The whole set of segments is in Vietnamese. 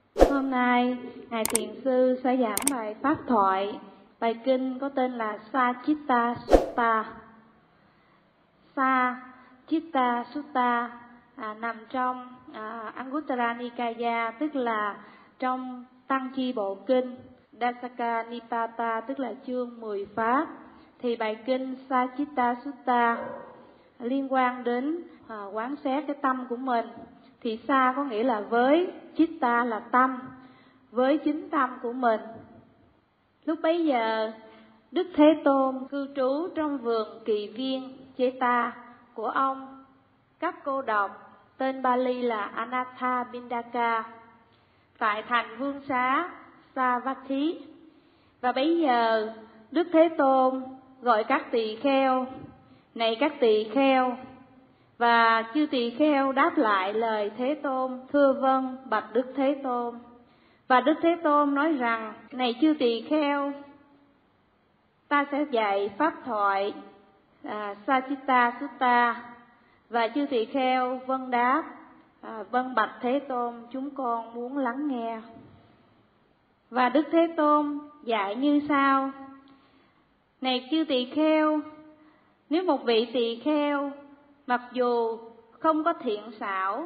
Hôm nay, Ngài Thiền Sư sẽ giảng bài Pháp thoại. Bài kinh có tên là Sachitta Sutta. Sachitta Sutta nằm trong Anguttara Nikaya, tức là trong Tăng Chi Bộ Kinh, Dasaka Nipata, tức là chương 10 Pháp. Thì bài kinh Sachitta Sutta liên quan đến quán xét cái tâm của mình. Thì sa có nghĩa là với, chitta là tâm, với chính tâm của mình. Lúc bấy giờ, Đức Thế Tôn cư trú trong vườn Kỳ Viên Cheta của ông Cấp Cô Độc, tên Bali là Anathapindaka, tại thành Vương Xá Savatthi. Và bấy giờ, Đức Thế Tôn gọi các tỳ kheo: này các tỳ kheo. Và chư tỳ kheo đáp lại lời Thế Tôn: thưa vâng, bạch Đức Thế Tôn. Và Đức Thế Tôn nói rằng: này chư tỳ kheo, ta sẽ dạy pháp thoại Sachitta Sutta. Và chư tỳ kheo vâng đáp: vâng bạch Thế Tôn, chúng con muốn lắng nghe. Và Đức Thế Tôn dạy như sau: này chư tỳ kheo, nếu một vị tỳ kheo mặc dù không có thiện xảo,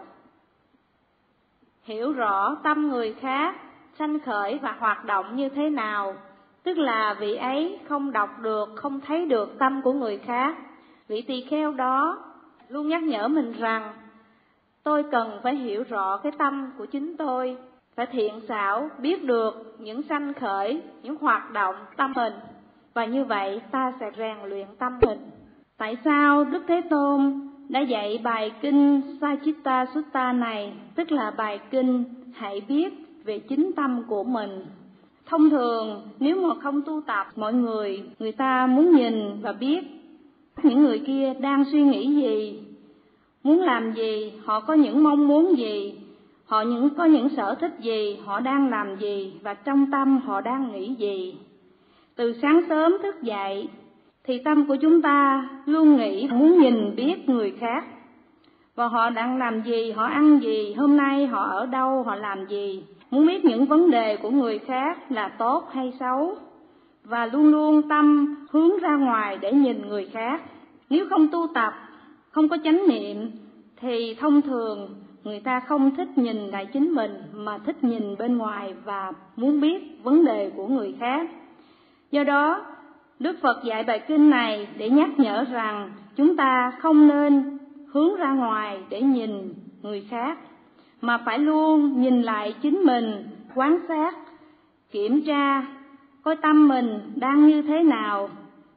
hiểu rõ tâm người khác sanh khởi và hoạt động như thế nào, tức là vị ấy không đọc được, không thấy được tâm của người khác, vị tỳ kheo đó luôn nhắc nhở mình rằng: tôi cần phải hiểu rõ cái tâm của chính tôi, phải thiện xảo, biết được những sanh khởi, những hoạt động tâm mình, và như vậy ta sẽ rèn luyện tâm mình. Tại sao Đức Thế Tôn đã dạy bài kinh Sachitta Sutta này, tức là bài kinh hãy biết về chính tâm của mình? Thông thường nếu mà không tu tập, mọi người ta muốn nhìn và biết những người kia đang suy nghĩ gì, muốn làm gì, họ có những mong muốn gì, họ có những sở thích gì, họ đang làm gì, và trong tâm họ đang nghĩ gì. Từ sáng sớm thức dậy thì tâm của chúng ta luôn nghĩ muốn nhìn biết người khác, và họ đang làm gì, họ ăn gì, hôm nay họ ở đâu, họ làm gì, muốn biết những vấn đề của người khác là tốt hay xấu, và luôn luôn tâm hướng ra ngoài để nhìn người khác. Nếu không tu tập, không có chánh niệm thì thông thường người ta không thích nhìn lại chính mình, mà thích nhìn bên ngoài và muốn biết vấn đề của người khác. Do đó, Đức Phật dạy bài kinh này để nhắc nhở rằng chúng ta không nên hướng ra ngoài để nhìn người khác, mà phải luôn nhìn lại chính mình, quan sát, kiểm tra coi tâm mình đang như thế nào.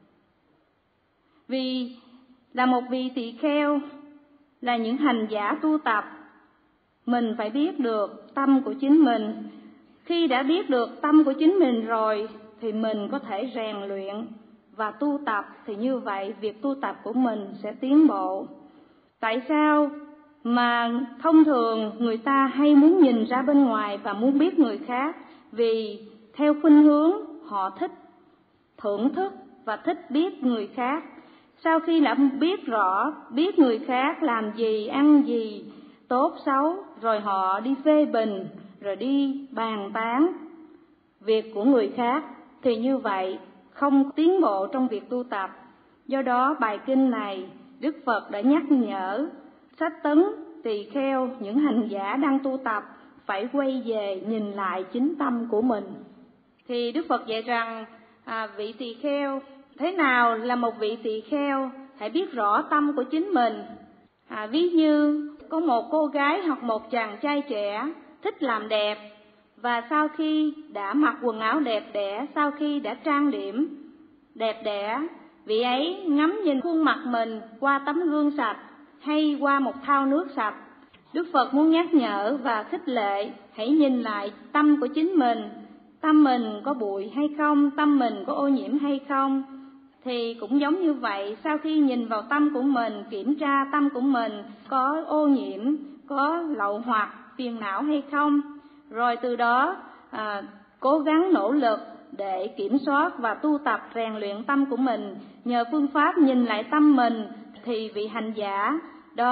Vì là một vị tỳ kheo, là những hành giả tu tập, mình phải biết được tâm của chính mình. Khi đã biết được tâm của chính mình rồi thì mình có thể rèn luyện và tu tập, thì như vậy việc tu tập của mình sẽ tiến bộ. Tại sao mà thông thường người ta hay muốn nhìn ra bên ngoài và muốn biết người khác? Vì theo khuynh hướng họ thích thưởng thức và thích biết người khác. Sau khi đã biết rõ, biết người khác làm gì, ăn gì, tốt xấu, rồi họ đi phê bình, rồi đi bàn tán việc của người khác, thì như vậy không tiến bộ trong việc tu tập. Do đó bài kinh này Đức Phật đã nhắc nhở sách tấn, tỳ kheo, những hành giả đang tu tập phải quay về nhìn lại chính tâm của mình. Thì Đức Phật dạy rằng vị tỳ kheo, thế nào là một vị tỳ kheo? Hãy biết rõ tâm của chính mình. Ví như có một cô gái hoặc một chàng trai trẻ thích làm đẹp, và sau khi đã mặc quần áo đẹp đẽ, sau khi đã trang điểm đẹp đẽ, vị ấy ngắm nhìn khuôn mặt mình qua tấm gương sạch hay qua một thau nước sạch. Đức Phật muốn nhắc nhở và khích lệ hãy nhìn lại tâm của chính mình. Tâm mình có bụi hay không, tâm mình có ô nhiễm hay không. Thì cũng giống như vậy, sau khi nhìn vào tâm của mình, kiểm tra tâm của mình có ô nhiễm, có lậu hoặc, phiền não hay không, rồi từ đó cố gắng nỗ lực để kiểm soát và tu tập rèn luyện tâm của mình. Nhờ phương pháp nhìn lại tâm mình thì vị hành giả đó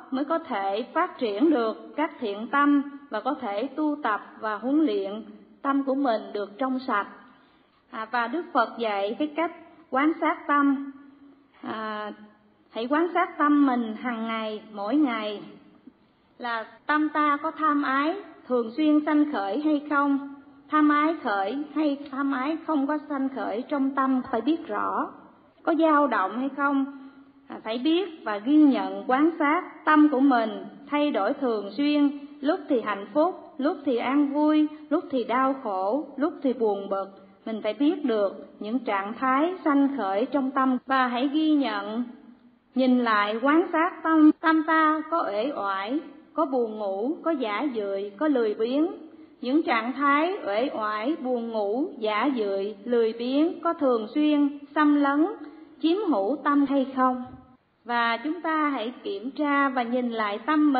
mới có thể phát triển được các thiện tâm và có thể tu tập và huấn luyện tâm của mình được trong sạch. Và Đức Phật dạy cái cách quán sát tâm. Hãy quán sát tâm mình hàng ngày, mỗi ngày, là tâm ta có tham ái thường xuyên sanh khởi hay không, tham ái khởi hay tham ái không có sanh khởi trong tâm, phải biết rõ. Có dao động hay không, phải biết và ghi nhận quán sát tâm của mình thay đổi thường xuyên, lúc thì hạnh phúc, lúc thì an vui, lúc thì đau khổ, lúc thì buồn bực. Mình phải biết được những trạng thái sanh khởi trong tâm và hãy ghi nhận, nhìn lại quán sát tâm ta có uể oải, có buồn ngủ, có dã dười, có lười biếng. Những trạng thái uể oải, buồn ngủ, dã dười, lười biếng có thường xuyên xâm lấn, chiếm hữu tâm hay không? Và chúng ta hãy kiểm tra và nhìn lại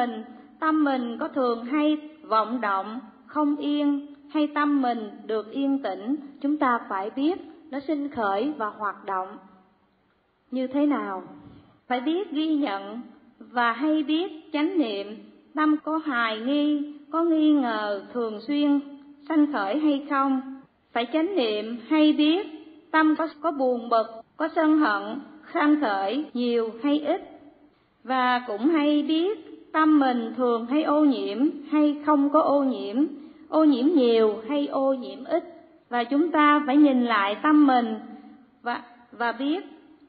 tâm mình có thường hay vọng động, không yên, hay tâm mình được yên tĩnh. Chúng ta phải biết nó sinh khởi và hoạt động như thế nào. Phải biết ghi nhận và hay biết chánh niệm tâm có hài nghi, có nghi ngờ thường xuyên sanh khởi hay không. Phải chánh niệm hay biết tâm có buồn bực, có sân hận sanh khởi nhiều hay ít. Và cũng hay biết tâm mình thường hay ô nhiễm hay không có ô nhiễm nhiều hay ô nhiễm ít. Và chúng ta phải nhìn lại tâm mình và biết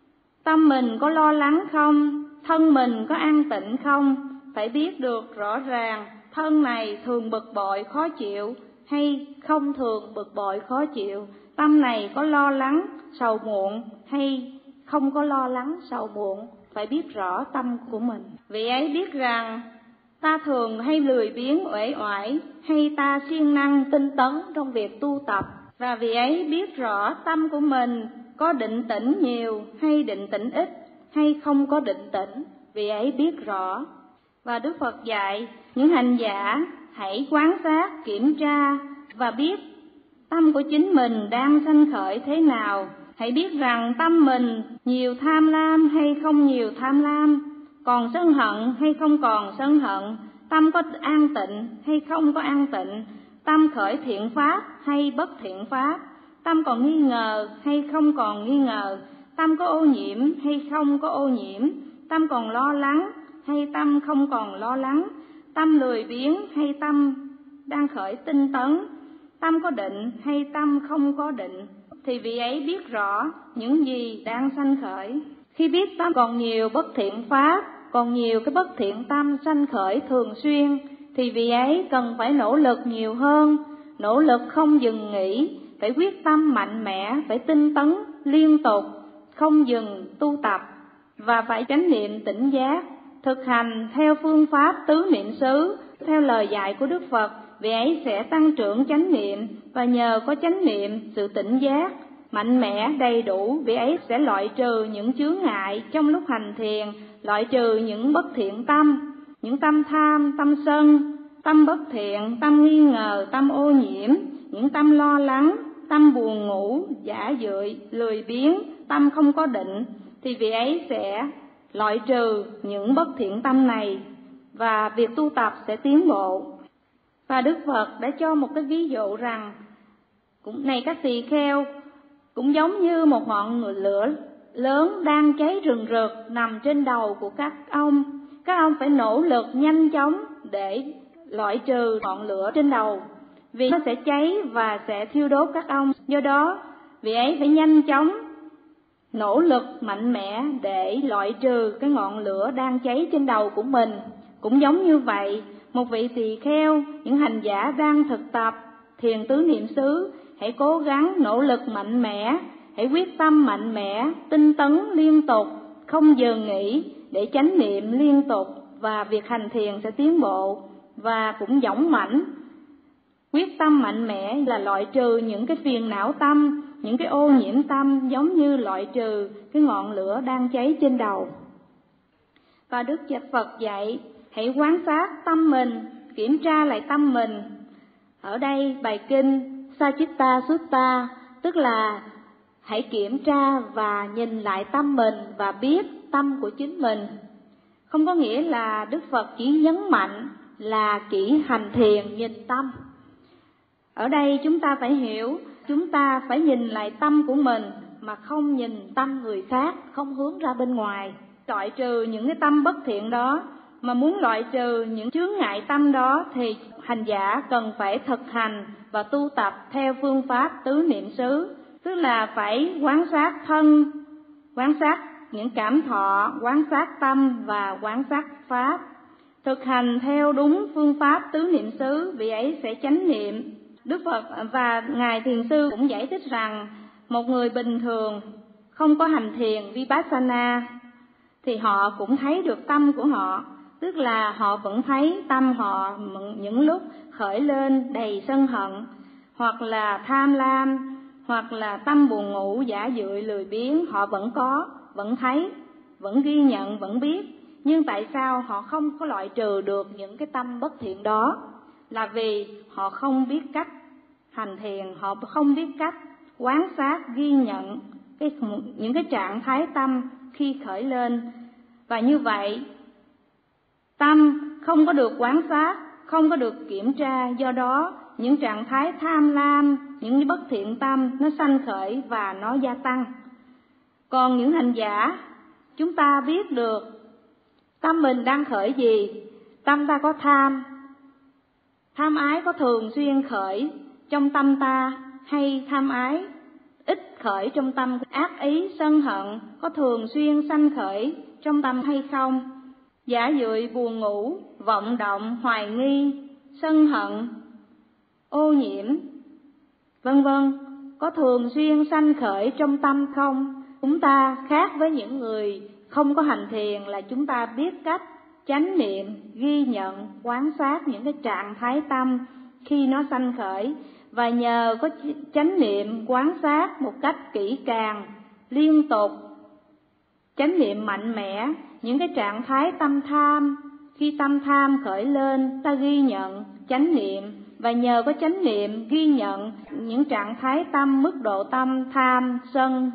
tâm mình có lo lắng không, thân mình có an tịnh không. Phải biết được rõ ràng thân này thường bực bội khó chịu hay không thường bực bội khó chịu, tâm này có lo lắng sầu muộn hay không có lo lắng sầu muộn. Phải biết rõ tâm của mình. Vì ấy biết rằng ta thường hay lười biếng uể oải hay ta siêng năng tinh tấn trong việc tu tập. Và vì ấy biết rõ tâm của mình có định tĩnh nhiều hay định tĩnh ít hay không có định tĩnh. Vì ấy biết rõ. Và Đức Phật dạy những hành giả hãy quán sát, kiểm tra và biết tâm của chính mình đang sanh khởi thế nào. Hãy biết rằng tâm mình nhiều tham lam hay không nhiều tham lam, còn sân hận hay không còn sân hận, tâm có an tịnh hay không có an tịnh, tâm khởi thiện pháp hay bất thiện pháp, tâm còn nghi ngờ hay không còn nghi ngờ, tâm có ô nhiễm hay không có ô nhiễm, tâm còn lo lắng hay tâm không còn lo lắng, tâm lười biếng hay tâm đang khởi tinh tấn, tâm có định hay tâm không có định. Thì vị ấy biết rõ những gì đang sanh khởi. Khi biết tâm còn nhiều bất thiện pháp, còn nhiều cái bất thiện tâm sanh khởi thường xuyên, thì vị ấy cần phải nỗ lực nhiều hơn, nỗ lực không dừng nghỉ, phải quyết tâm mạnh mẽ, phải tinh tấn liên tục, không dừng tu tập, và phải chánh niệm tỉnh giác, thực hành theo phương pháp tứ niệm xứ, theo lời dạy của Đức Phật. Vị ấy sẽ tăng trưởng chánh niệm, và nhờ có chánh niệm, sự tỉnh giác mạnh mẽ đầy đủ, vị ấy sẽ loại trừ những chướng ngại trong lúc hành thiền, loại trừ những bất thiện tâm, những tâm tham, tâm sân, tâm bất thiện, tâm nghi ngờ, tâm ô nhiễm, những tâm lo lắng, tâm buồn ngủ, dã dợi, lười biếng, tâm không có định. Thì vị ấy sẽ loại trừ những bất thiện tâm này, và việc tu tập sẽ tiến bộ. Và Đức Phật đã cho một cái ví dụ rằng, này các tỳ kheo, cũng giống như một ngọn lửa lớn đang cháy rừng rực nằm trên đầu của các ông. Các ông phải nỗ lực nhanh chóng để loại trừ ngọn lửa trên đầu, vì nó sẽ cháy và sẽ thiêu đốt các ông. Do đó, vị ấy phải nhanh chóng nỗ lực mạnh mẽ để loại trừ cái ngọn lửa đang cháy trên đầu của mình. Cũng giống như vậy, một vị tỳ kheo, những hành giả đang thực tập thiền tứ niệm xứ, hãy cố gắng nỗ lực mạnh mẽ, hãy quyết tâm mạnh mẽ, tinh tấn liên tục, không dừng nghỉ, để chánh niệm liên tục, và việc hành thiền sẽ tiến bộ. Và cũng dũng mãnh, quyết tâm mạnh mẽ là loại trừ những cái phiền não tâm, những cái ô nhiễm tâm, giống như loại trừ cái ngọn lửa đang cháy trên đầu. Và Đức Phật dạy hãy quán sát tâm mình, kiểm tra lại tâm mình. Ở đây bài kinh Sachitta Sutta, tức là hãy kiểm tra và nhìn lại tâm mình và biết tâm của chính mình. Không có nghĩa là Đức Phật chỉ nhấn mạnh là chỉ hành thiền nhìn tâm. Ở đây chúng ta phải hiểu, chúng ta phải nhìn lại tâm của mình mà không nhìn tâm người khác, không hướng ra bên ngoài. Loại trừ những cái tâm bất thiện đó, mà muốn loại trừ những chướng ngại tâm đó thì hành giả cần phải thực hành và tu tập theo phương pháp tứ niệm xứ, tức là phải quán sát thân, quán sát những cảm thọ, quán sát tâm và quán sát pháp. Thực hành theo đúng phương pháp tứ niệm xứ, vị ấy sẽ chánh niệm. Đức Phật và Ngài Thiền Sư cũng giải thích rằng một người bình thường không có hành thiền Vipassana thì họ cũng thấy được tâm của họ, tức là họ vẫn thấy tâm họ những lúc khởi lên đầy sân hận, hoặc là tham lam, hoặc là tâm buồn ngủ, giả dưỡi, lười biếng, họ vẫn có, vẫn thấy, vẫn ghi nhận, vẫn biết. Nhưng tại sao họ không có loại trừ được những cái tâm bất thiện đó? Là vì họ không biết cách hành thiền, họ không biết cách quán sát, ghi nhận những cái trạng thái tâm khi khởi lên. Và như vậy, tâm không có được quán sát, không có được kiểm tra, do đó những trạng thái tham lam, những bất thiện tâm nó sanh khởi và nó gia tăng. Còn những hành giả, chúng ta biết được tâm mình đang khởi gì. Tâm ta có tham, tham ái có thường xuyên khởi trong tâm ta, hay tham ái ít khởi trong tâm? Ác ý, sân hận có thường xuyên sanh khởi trong tâm hay không? Giả dưỡi, buồn ngủ, vọng động, hoài nghi, sân hận, ô nhiễm, vân vân có thường xuyên sanh khởi trong tâm không? Chúng ta khác với những người không có hành thiền là chúng ta biết cách chánh niệm, ghi nhận, quán sát những cái trạng thái tâm khi nó sanh khởi, và nhờ có chánh niệm quán sát một cách kỹ càng, liên tục, chánh niệm mạnh mẽ những cái trạng thái tâm tham. Khi tâm tham khởi lên, ta ghi nhận, chánh niệm, và nhờ có chánh niệm ghi nhận những trạng thái tâm, mức độ tâm tham, sân,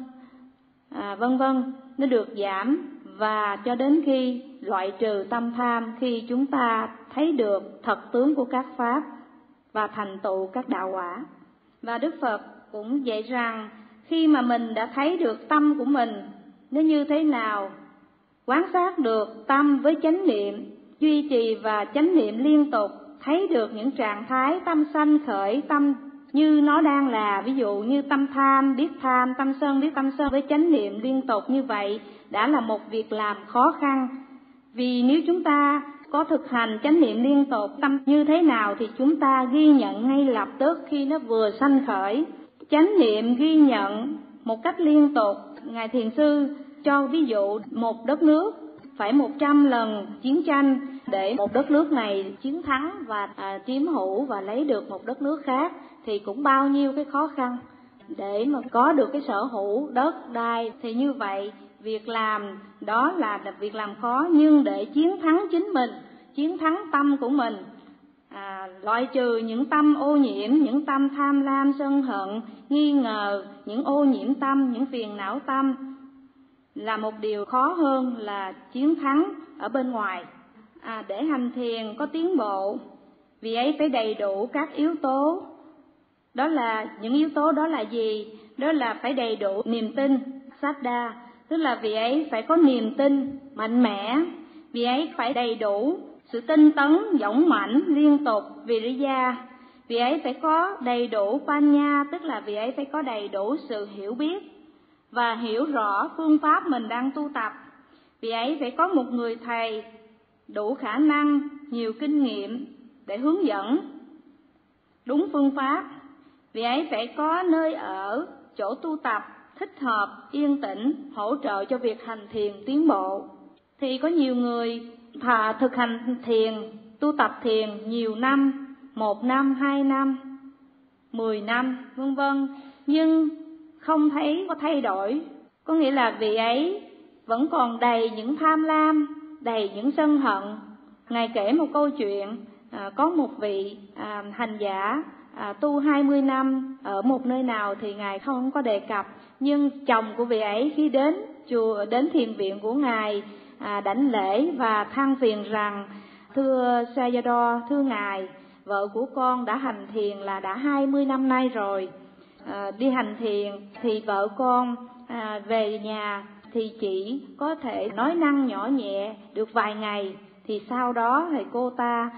vân vân, nó được giảm, và cho đến khi loại trừ tâm tham, khi chúng ta thấy được thật tướng của các pháp và thành tựu các đạo quả. Và Đức Phật cũng dạy rằng khi mà mình đã thấy được tâm của mình nó như thế nào, quán sát được tâm với chánh niệm, duy trì và chánh niệm liên tục, thấy được những trạng thái tâm sanh khởi, tâm như nó đang là, ví dụ như tâm tham biết tham, tâm sân biết tâm sân, với chánh niệm liên tục như vậy đã là một việc làm khó khăn. Vì nếu chúng ta có thực hành chánh niệm liên tục, tâm như thế nào thì chúng ta ghi nhận ngay lập tức khi nó vừa sanh khởi. Chánh niệm ghi nhận một cách liên tục. Ngài Thiền Sư cho ví dụ một đất nước phải 100 lần chiến tranh để một đất nước này chiến thắng và chiếm hữu và lấy được một đất nước khác, thì cũng bao nhiêu cái khó khăn để mà có được cái sở hữu đất đai. Thì như vậy việc làm đó là việc làm khó, nhưng để chiến thắng chính mình, chiến thắng tâm của mình, loại trừ những tâm ô nhiễm, những tâm tham lam, sân hận, nghi ngờ, những ô nhiễm tâm, những phiền não tâm, là một điều khó hơn là chiến thắng ở bên ngoài. Để hành thiền có tiến bộ, vì ấy phải đầy đủ các yếu tố. Đó là những yếu tố đó là gì? Đó là phải đầy đủ niềm tin, saddha, tức là vì ấy phải có niềm tin mạnh mẽ, vì ấy phải đầy đủ sự tinh tấn dũng mãnh liên tục, viriya, vì ấy phải có đầy đủ panya, tức là vì ấy phải có đầy đủ sự hiểu biết và hiểu rõ phương pháp mình đang tu tập. Vì ấy phải có một người thầy đủ khả năng, nhiều kinh nghiệm để hướng dẫn đúng phương pháp. Vì ấy phải có nơi ở, chỗ tu tập thích hợp, yên tĩnh, hỗ trợ cho việc hành thiền tiến bộ. Thì có nhiều người thực hành thiền, tu tập thiền nhiều năm, 1 năm, 2 năm, 10 năm, vân vân, nhưng không thấy có thay đổi. Có nghĩa là vị ấy vẫn còn đầy những tham lam, đầy những sân hận. Ngài kể một câu chuyện, có một vị hành giả tu 20 năm ở một nơi nào thì Ngài không có đề cập, nhưng chồng của vị ấy khi đến chùa, đến thiền viện của Ngài đảnh lễ và than phiền rằng: thưa Sayadaw, thưa Ngài, vợ của con đã hành thiền là đã 20 năm nay rồi. Đi hành thiền thì vợ con về nhà thì chỉ có thể nói năng nhỏ nhẹ được vài ngày, thì sau đó thì cô ta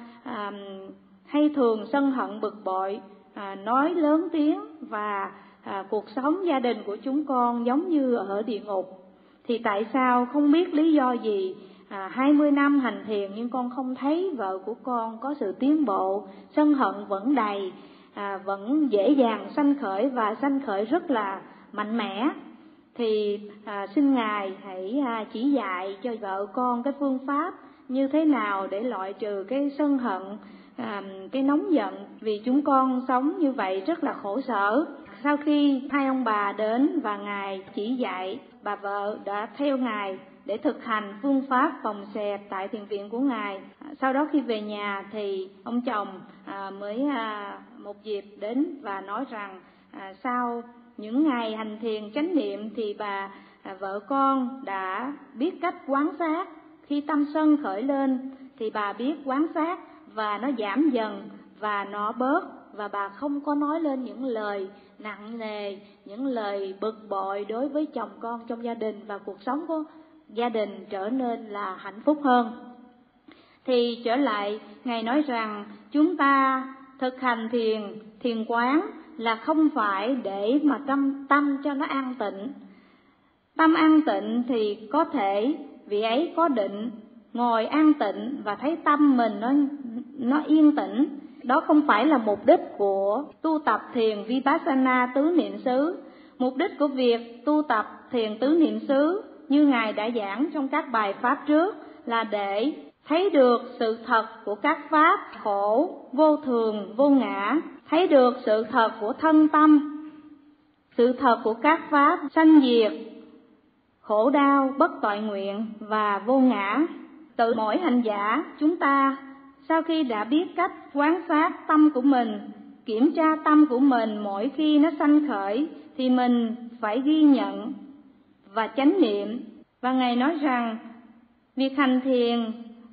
hay thường sân hận bực bội, nói lớn tiếng, và cuộc sống gia đình của chúng con giống như ở địa ngục. Thì tại sao không biết lý do gì 20 năm hành thiền nhưng con không thấy vợ của con có sự tiến bộ, sân hận vẫn đầy, vẫn dễ dàng sanh khởi và sanh khởi rất là mạnh mẽ. Thì xin Ngài hãy chỉ dạy cho vợ con cái phương pháp như thế nào để loại trừ cái sân hận, cái nóng giận, vì chúng con sống như vậy rất là khổ sở. Sau khi hai ông bà đến và Ngài chỉ dạy, bà vợ đã theo Ngài để thực hành phương pháp phòng xẹp tại thiền viện của Ngài. Sau đó khi về nhà thì ông chồng mới một dịp đến và nói rằng sau những ngày hành thiền chánh niệm thì vợ con đã biết cách quán sát. Khi tâm sân khởi lên thì bà biết quán sát và nó giảm dần và nó bớt, và bà không có nói lên những lời nặng nề, những lời bực bội đối với chồng con trong gia đình, và cuộc sống của gia đình trở nên là hạnh phúc hơn. Thì trở lại, Ngài nói rằng chúng ta thực hành thiền quán là không phải để mà tâm cho nó an tịnh. Tâm an tịnh thì có thể vị ấy có định, ngồi an tịnh và thấy tâm mình nó yên tĩnh. Đó không phải là mục đích của tu tập thiền Vipassana tứ niệm xứ. Mục đích của việc tu tập thiền tứ niệm xứ như Ngài đã giảng trong các bài pháp trước là để thấy được sự thật của các pháp khổ, vô thường, vô ngã, thấy được sự thật của thân tâm, sự thật của các pháp sanh diệt, khổ đau, bất toại nguyện và vô ngã. Tự mỗi hành giả chúng ta sau khi đã biết cách quán sát tâm của mình, kiểm tra tâm của mình mỗi khi nó sanh khởi thì mình phải ghi nhận và chánh niệm. Và Ngài nói rằng việc hành thiền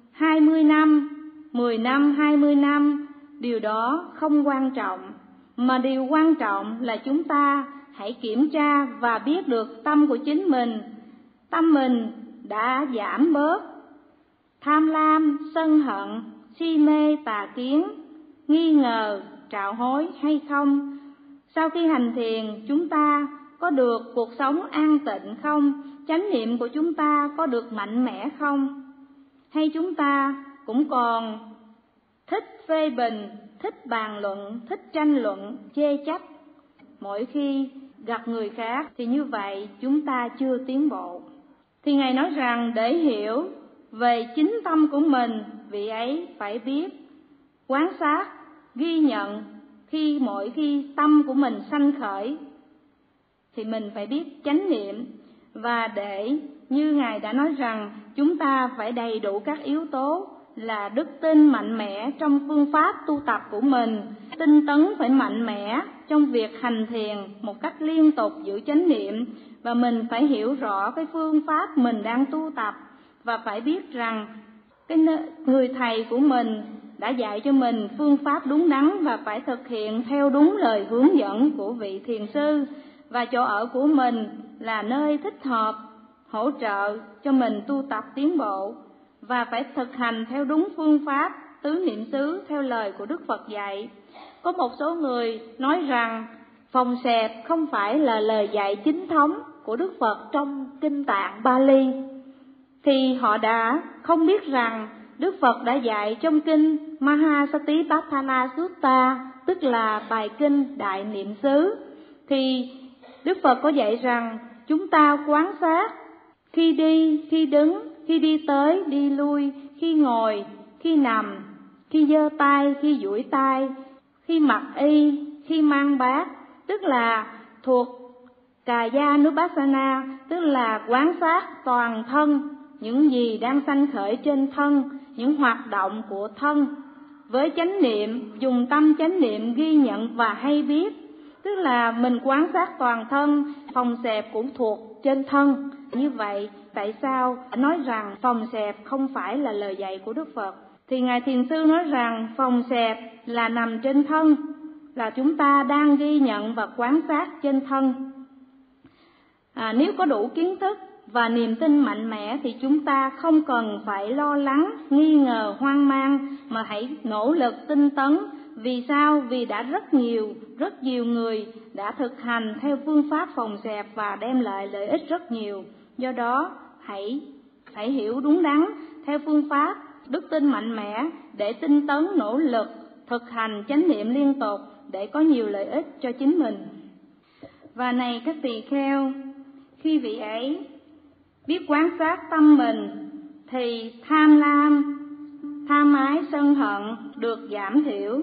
20 năm, 10 năm, 20 năm, điều đó không quan trọng, mà điều quan trọng là chúng ta hãy kiểm tra và biết được tâm của chính mình. Tâm mình đã giảm bớt tham lam, sân hận, si mê, tà kiến, nghi ngờ, trạo hối hay không? Sau khi hành thiền, chúng ta có được cuộc sống an tịnh không? Chánh niệm của chúng ta có được mạnh mẽ không? Hay chúng ta cũng còn thích phê bình, thích bàn luận, thích tranh luận, chê trách mỗi khi gặp người khác, thì như vậy chúng ta chưa tiến bộ. Thì Ngài nói rằng để hiểu về chính tâm của mình, vị ấy phải biết quán sát, ghi nhận mỗi khi tâm của mình sanh khởi thì mình phải biết chánh niệm. Và để như Ngài đã nói rằng chúng ta phải đầy đủ các yếu tố là đức tin mạnh mẽ trong phương pháp tu tập của mình, tinh tấn phải mạnh mẽ trong việc hành thiền một cách liên tục giữ chánh niệm, và mình phải hiểu rõ cái phương pháp mình đang tu tập, và phải biết rằng cái người thầy của mình đã dạy cho mình phương pháp đúng đắn và phải thực hiện theo đúng lời hướng dẫn của vị thiền sư, và chỗ ở của mình là nơi thích hợp hỗ trợ cho mình tu tập tiến bộ, và phải thực hành theo đúng phương pháp tứ niệm xứ theo lời của Đức Phật dạy. Có một số người nói rằng phòng xẹp không phải là lời dạy chính thống của Đức Phật trong kinh Tạng Bali, thì họ đã không biết rằng Đức Phật đã dạy trong kinh Mahasatipatthana Sutta, tức là bài kinh Đại Niệm xứ, thì Đức Phật có dạy rằng chúng ta quán sát khi đi, khi đứng, khi đi tới, đi lui, khi ngồi, khi nằm, khi giơ tay, khi duỗi tay, khi mặc y, khi mang bát, tức là thuộc Kayanupassana, tức là quán sát toàn thân, những gì đang sanh khởi trên thân, những hoạt động của thân. Với chánh niệm, dùng tâm chánh niệm ghi nhận và hay biết, tức là mình quán sát toàn thân. Phòng xẹp cũng thuộc trên thân. Như vậy, tại sao nói rằng phòng xẹp không phải là lời dạy của Đức Phật? Thì Ngài Thiền Sư nói rằng phòng xẹp là nằm trên thân, là chúng ta đang ghi nhận và quan sát trên thân. Nếu có đủ kiến thức và niềm tin mạnh mẽ thì chúng ta không cần phải lo lắng, nghi ngờ, hoang mang, mà hãy nỗ lực tinh tấn. Vì sao? Vì đã rất nhiều người đã thực hành theo phương pháp phòng xẹp và đem lại lợi ích rất nhiều. Do đó, hãy hiểu đúng đắn theo phương pháp đức tin mạnh mẽ để tinh tấn nỗ lực thực hành chánh niệm liên tục để có nhiều lợi ích cho chính mình. Và này các tỳ kheo, khi vị ấy biết quan sát tâm mình thì tham lam, tham ái, sân hận được giảm thiểu.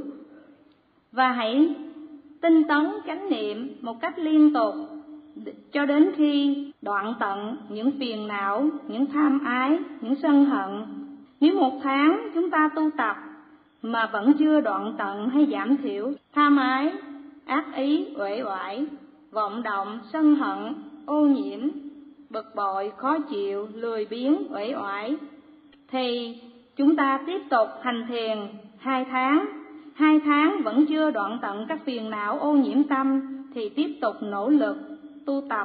Và hãy tinh tấn chánh niệm một cách liên tục cho đến khi đoạn tận những phiền não, những tham ái, những sân hận. Nếu 1 tháng chúng ta tu tập mà vẫn chưa đoạn tận hay giảm thiểu tham ái, ác ý, uể oải, vọng động, sân hận, ô nhiễm, bực bội, khó chịu, lười biếng, uể oải, thì chúng ta tiếp tục hành thiền 2 tháng. 2 tháng vẫn chưa đoạn tận các phiền não ô nhiễm tâm thì tiếp tục nỗ lực tu tập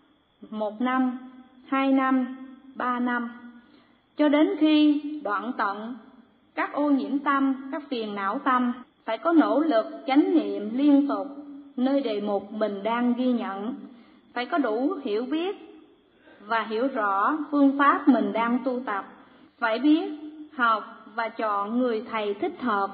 1 năm, 2 năm, 3 năm, cho đến khi đoạn tận các ô nhiễm tâm, các phiền não tâm. Phải có nỗ lực chánh niệm liên tục nơi đề mục mình đang ghi nhận. Phải có đủ hiểu biết và hiểu rõ phương pháp mình đang tu tập. Phải biết học và chọn người thầy thích hợp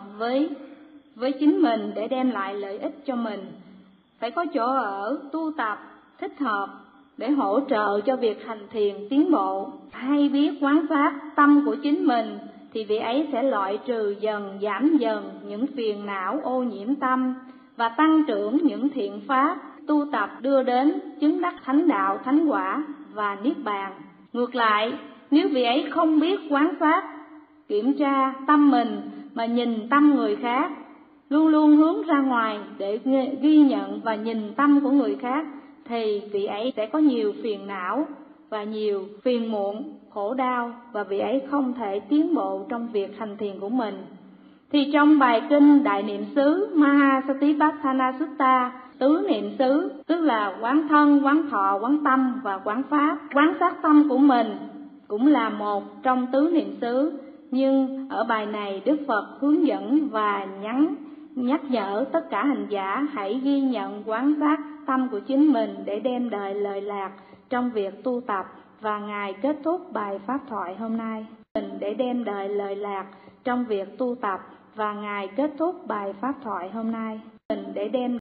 với chính mình để đem lại lợi ích cho mình. Phải có chỗ ở tu tập thích hợp để hỗ trợ cho việc hành thiền tiến bộ. Hay biết quán sát tâm của chính mình thì vị ấy sẽ loại trừ dần, giảm dần những phiền não ô nhiễm tâm và tăng trưởng những thiện pháp tu tập đưa đến chứng đắc thánh đạo, thánh quả và niết bàn. Ngược lại, nếu vị ấy không biết quán sát, kiểm tra tâm mình mà nhìn tâm người khác, luôn luôn hướng ra ngoài để ghi nhận và nhìn tâm của người khác, thì vị ấy sẽ có nhiều phiền não và nhiều phiền muộn, khổ đau, và vị ấy không thể tiến bộ trong việc hành thiền của mình. Thì trong bài kinh Đại Niệm xứ Mahasatipatthana Sutta, tứ niệm xứ, tức là quán thân, quán thọ, quán tâm và quán pháp. Quán sát tâm của mình cũng là một trong tứ niệm xứ, nhưng ở bài này Đức Phật hướng dẫn và nhắc nhở tất cả hành giả hãy ghi nhận quán sát tâm của chính mình để đem đời lợi lạc trong việc tu tập. Và Ngài kết thúc bài pháp thoại hôm nay để đem đời lợi lạc trong việc tu tập. Và Ngài kết thúc bài pháp thoại hôm nay để đem